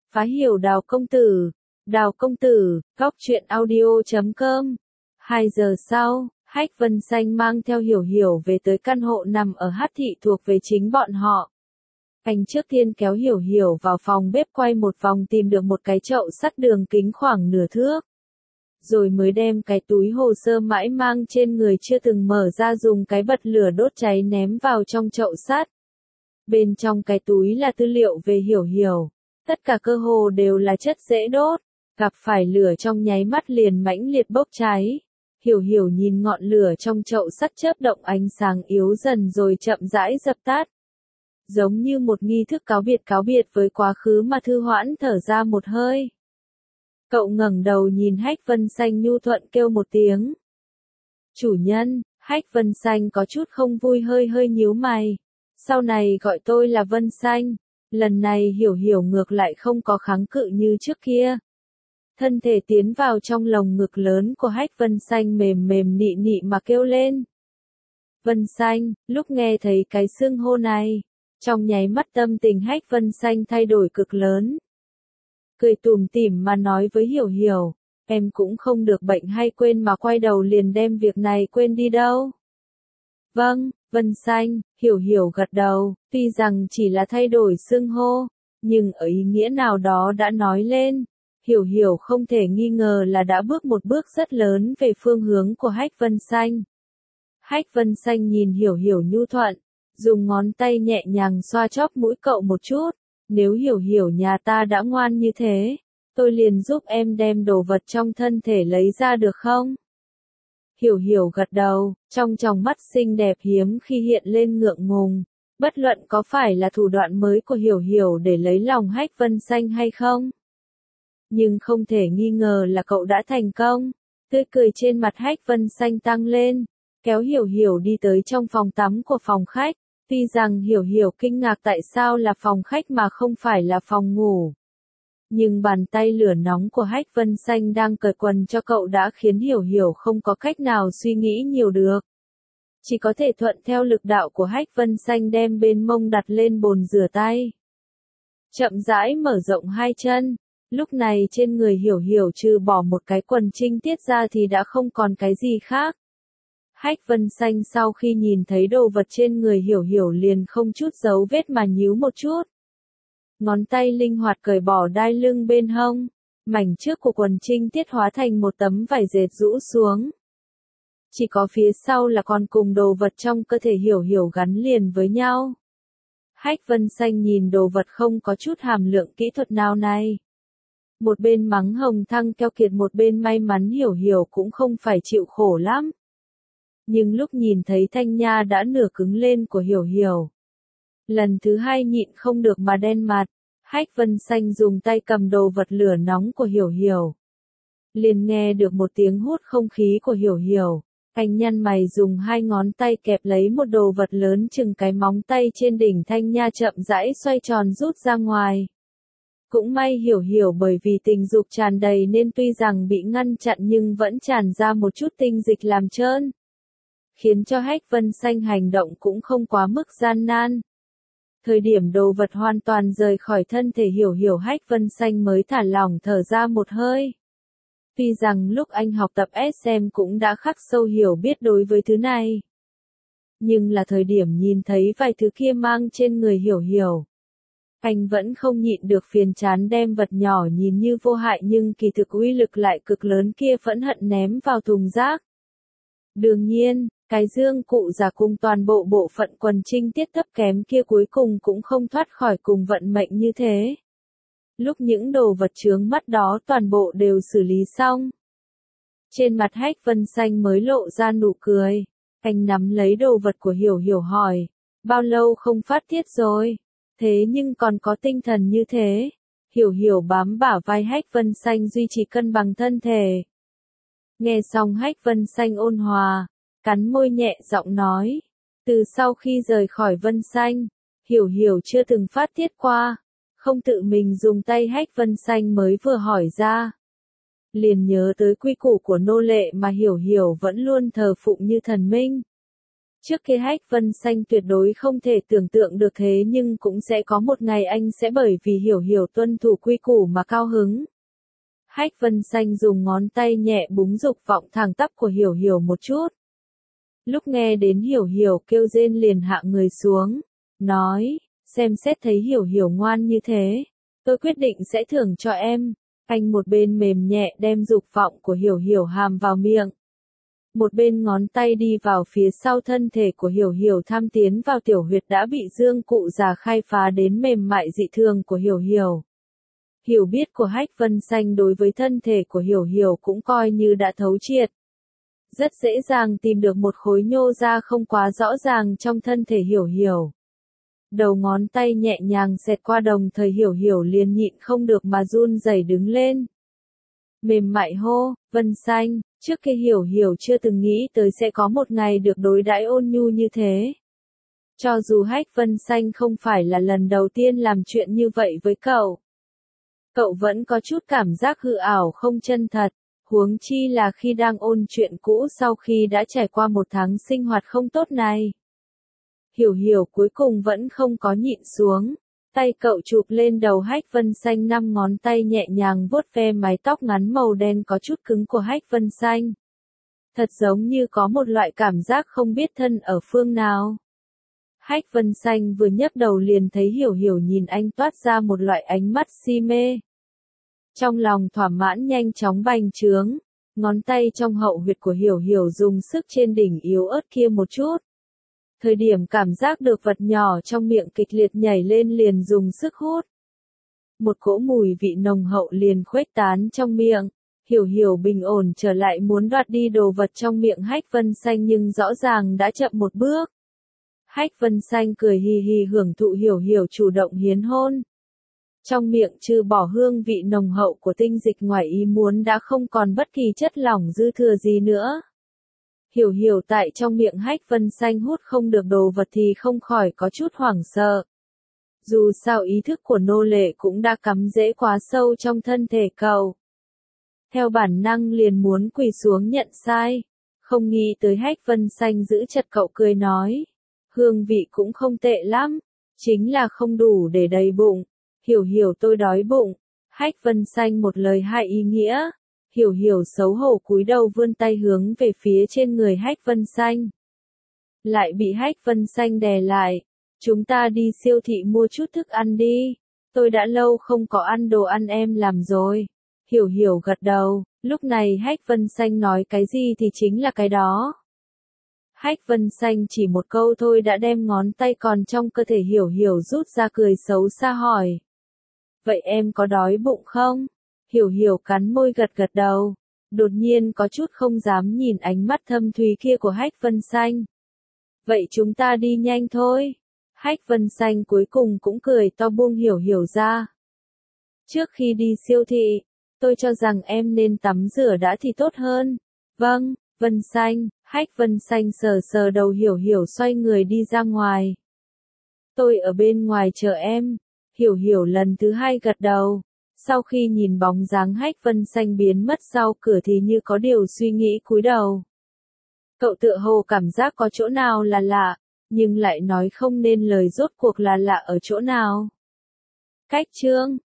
Phá hiểu Đào công tử. Đào công tử, góc truyện audio.com. 2 giờ sau, Hách Vân Xanh mang theo Hiểu Hiểu về tới căn hộ nằm ở Hát Thị thuộc về chính bọn họ. Anh trước tiên kéo Hiểu Hiểu vào phòng bếp quay một vòng tìm được một cái chậu sắt đường kính khoảng nửa thước. Rồi mới đem cái túi hồ sơ mãi mang trên người chưa từng mở ra dùng cái bật lửa đốt cháy ném vào trong chậu sắt. Bên trong cái túi là tư liệu về Hiểu Hiểu. Tất cả cơ hồ đều là chất dễ đốt. Gặp phải lửa trong nháy mắt liền mãnh liệt bốc cháy. Hiểu Hiểu nhìn ngọn lửa trong chậu sắt chớp động ánh sáng yếu dần rồi chậm rãi dập tắt. Giống như một nghi thức cáo biệt với quá khứ mà thư hoãn thở ra một hơi. Cậu ngẩng đầu nhìn Hách Vân Xanh nhu thuận kêu một tiếng. Chủ nhân. Hách Vân Xanh có chút không vui hơi nhíu mày. Sau này gọi tôi là Vân Xanh. Lần này Hiểu Hiểu ngược lại không có kháng cự như trước kia. Thân thể tiến vào trong lồng ngực lớn của Hách Vân Xanh mềm nị nị mà kêu lên. Vân Xanh, lúc nghe thấy cái xưng hô này, trong nháy mắt tâm tình Hách Vân Xanh thay đổi cực lớn. Cười tủm tỉm mà nói với Hiểu Hiểu, em cũng không được bệnh hay quên mà quay đầu liền đem việc này quên đi đâu. Vâng, Vân Xanh, Hiểu Hiểu gật đầu, tuy rằng chỉ là thay đổi xưng hô, nhưng ở ý nghĩa nào đó đã nói lên. Hiểu Hiểu không thể nghi ngờ là đã bước một bước rất lớn về phương hướng của Hách Vân Xanh. Hách Vân Xanh nhìn Hiểu Hiểu nhu thuận, dùng ngón tay nhẹ nhàng xoa chóp mũi cậu một chút. Nếu Hiểu Hiểu nhà ta đã ngoan như thế, tôi liền giúp em đem đồ vật trong thân thể lấy ra được không? Hiểu Hiểu gật đầu, trong tròng mắt xinh đẹp hiếm khi hiện lên ngượng ngùng. Bất luận có phải là thủ đoạn mới của Hiểu Hiểu để lấy lòng Hách Vân Xanh hay không? Nhưng không thể nghi ngờ là cậu đã thành công. Tươi cười trên mặt Hách Vân Xanh tăng lên, kéo Hiểu Hiểu đi tới trong phòng tắm của phòng khách. Tuy rằng Hiểu Hiểu kinh ngạc tại sao là phòng khách mà không phải là phòng ngủ. Nhưng bàn tay lửa nóng của Hách Vân Xanh đang cởi quần cho cậu đã khiến Hiểu Hiểu không có cách nào suy nghĩ nhiều được. Chỉ có thể thuận theo lực đạo của Hách Vân Xanh đem bên mông đặt lên bồn rửa tay. Chậm rãi mở rộng hai chân. Lúc này trên người Hiểu Hiểu trừ bỏ một cái quần trinh tiết ra thì đã không còn cái gì khác. Hách Vân Xanh sau khi nhìn thấy đồ vật trên người Hiểu Hiểu liền không chút dấu vết mà nhíu một chút. Ngón tay linh hoạt cởi bỏ đai lưng bên hông, mảnh trước của quần trinh tiết hóa thành một tấm vải dệt rũ xuống. Chỉ có phía sau là còn cùng đồ vật trong cơ thể Hiểu Hiểu gắn liền với nhau. Hách Vân Xanh nhìn đồ vật không có chút hàm lượng kỹ thuật nào này. Một bên mắng Hồng Thăng keo kiệt một bên may mắn Hiểu Hiểu cũng không phải chịu khổ lắm. Nhưng lúc nhìn thấy thanh nha đã nửa cứng lên của Hiểu Hiểu. Lần thứ hai nhịn không được mà đen mặt, Hách Vân Xanh dùng tay cầm đồ vật lửa nóng của Hiểu Hiểu. Liền nghe được một tiếng hút không khí của Hiểu Hiểu, anh nhăn mày dùng hai ngón tay kẹp lấy một đồ vật lớn chừng cái móng tay trên đỉnh thanh nha chậm rãi xoay tròn rút ra ngoài. Cũng may Hiểu Hiểu bởi vì tình dục tràn đầy nên tuy rằng bị ngăn chặn nhưng vẫn tràn ra một chút tinh dịch làm trơn. Khiến cho Hách Vân Xanh hành động cũng không quá mức gian nan. Thời điểm đồ vật hoàn toàn rời khỏi thân thể Hiểu Hiểu Hách Vân Xanh mới thả lỏng thở ra một hơi. Tuy rằng lúc anh học tập SM cũng đã khắc sâu hiểu biết đối với thứ này. Nhưng là thời điểm nhìn thấy vài thứ kia mang trên người Hiểu Hiểu. Anh vẫn không nhịn được phiền chán đem vật nhỏ nhìn như vô hại nhưng kỳ thực uy lực lại cực lớn kia phẫn hận ném vào thùng rác. Đương nhiên, cái dương cụ giả cùng toàn bộ bộ phận quần trinh tiết thấp kém kia cuối cùng cũng không thoát khỏi cùng vận mệnh như thế. Lúc những đồ vật chướng mắt đó toàn bộ đều xử lý xong. Trên mặt Hách Vân Xanh mới lộ ra nụ cười. Anh nắm lấy đồ vật của Hiểu Hiểu hỏi. Bao lâu không phát tiết rồi? Thế nhưng còn có tinh thần như thế. Hiểu Hiểu bám bả vai Hách Vân Xanh duy trì cân bằng thân thể. Nghe xong Hách Vân Xanh ôn hòa, cắn môi nhẹ giọng nói. Từ sau khi rời khỏi Vân Xanh, Hiểu Hiểu chưa từng phát tiết qua. Không tự mình dùng tay Hách Vân Xanh mới vừa hỏi ra. Liền nhớ tới quy củ của nô lệ mà Hiểu Hiểu vẫn luôn thờ phụng như thần minh. Trước kia Hách Vân Xanh tuyệt đối không thể tưởng tượng được thế nhưng cũng sẽ có một ngày anh sẽ bởi vì Hiểu Hiểu tuân thủ quy củ mà cao hứng. Hách Vân Xanh dùng ngón tay nhẹ búng dục vọng thẳng tắp của Hiểu Hiểu một chút. Lúc nghe đến Hiểu Hiểu kêu rên liền hạ người xuống, nói, xem xét thấy Hiểu Hiểu ngoan như thế, tôi quyết định sẽ thưởng cho em. Anh một bên mềm nhẹ đem dục vọng của Hiểu Hiểu hàm vào miệng. Một bên ngón tay đi vào phía sau thân thể của Hiểu Hiểu tham tiến vào tiểu huyệt đã bị dương cụ già khai phá đến mềm mại dị thường của Hiểu Hiểu. Hiểu biết của Hách Vân Xanh đối với thân thể của Hiểu Hiểu cũng coi như đã thấu triệt. Rất dễ dàng tìm được một khối nhô ra không quá rõ ràng trong thân thể Hiểu Hiểu. Đầu ngón tay nhẹ nhàng xẹt qua đồng thời Hiểu Hiểu liền nhịn không được mà run rẩy đứng lên. Mềm mại hô, Vân Xanh, trước kia Hiểu Hiểu chưa từng nghĩ tới sẽ có một ngày được đối đãi ôn nhu như thế. Cho dù Hách Vân Xanh không phải là lần đầu tiên làm chuyện như vậy với cậu. Cậu vẫn có chút cảm giác hư ảo không chân thật, huống chi là khi đang ôn chuyện cũ sau khi đã trải qua một tháng sinh hoạt không tốt này. Hiểu Hiểu cuối cùng vẫn không có nhịn xuống, tay cậu chụp lên đầu Hách Vân Xanh 5 ngón tay nhẹ nhàng vuốt ve mái tóc ngắn màu đen có chút cứng của Hách Vân Xanh. Thật giống như có một loại cảm giác không biết thân ở phương nào. Hách Vân Xanh vừa nhấc đầu liền thấy Hiểu Hiểu nhìn anh toát ra một loại ánh mắt si mê. Trong lòng thỏa mãn nhanh chóng bành trướng, ngón tay trong hậu huyệt của Hiểu Hiểu dùng sức trên đỉnh yếu ớt kia một chút. Thời điểm cảm giác được vật nhỏ trong miệng kịch liệt nhảy lên liền dùng sức hút. Một cỗ mùi vị nồng hậu liền khuếch tán trong miệng, Hiểu Hiểu bình ổn trở lại muốn đoạt đi đồ vật trong miệng Hách Vân Xanh nhưng rõ ràng đã chậm một bước. Hách Vân Xanh cười hì hì hưởng thụ Hiểu Hiểu chủ động hiến hôn. Trong miệng trừ bỏ hương vị nồng hậu của tinh dịch ngoài ý muốn đã không còn bất kỳ chất lỏng dư thừa gì nữa. Hiểu Hiểu tại trong miệng Hách Vân Xanh hút không được đồ vật thì không khỏi có chút hoảng sợ. Dù sao ý thức của nô lệ cũng đã cắm rễ quá sâu trong thân thể cậu. Theo bản năng liền muốn quỳ xuống nhận sai. Không nghĩ tới Hách Vân Xanh giữ chặt cậu cười nói. Hương vị cũng không tệ lắm. Chính là không đủ để đầy bụng. Hiểu Hiểu tôi đói bụng. Hách Vân Xanh một lời hai ý nghĩa. Hiểu Hiểu xấu hổ cúi đầu vươn tay hướng về phía trên người Hách Vân Xanh. Lại bị Hách Vân Xanh đè lại. Chúng ta đi siêu thị mua chút thức ăn đi. Tôi đã lâu không có ăn đồ ăn em làm rồi. Hiểu Hiểu gật đầu. Lúc này Hách Vân Xanh nói cái gì thì chính là cái đó. Hách Vân Xanh chỉ một câu thôi đã đem ngón tay còn trong cơ thể Hiểu Hiểu rút ra cười xấu xa hỏi. Vậy em có đói bụng không? Hiểu Hiểu cắn môi gật gật đầu. Đột nhiên có chút không dám nhìn ánh mắt thâm thúy kia của Hách Vân Xanh. Vậy chúng ta đi nhanh thôi. Hách Vân Xanh cuối cùng cũng cười to buông Hiểu Hiểu ra. Trước khi đi siêu thị, tôi cho rằng em nên tắm rửa đã thì tốt hơn. Vâng, Vân Xanh. Hách Vân Xanh sờ sờ đầu Hiểu Hiểu xoay người đi ra ngoài. Tôi ở bên ngoài chờ em. Hiểu Hiểu lần thứ hai gật đầu. Sau khi nhìn bóng dáng Hách Vân Xanh biến mất sau cửa thì như có điều suy nghĩ cúi đầu. Cậu tựa hồ cảm giác có chỗ nào là lạ, nhưng lại nói không nên lời rốt cuộc là lạ ở chỗ nào. Cách chương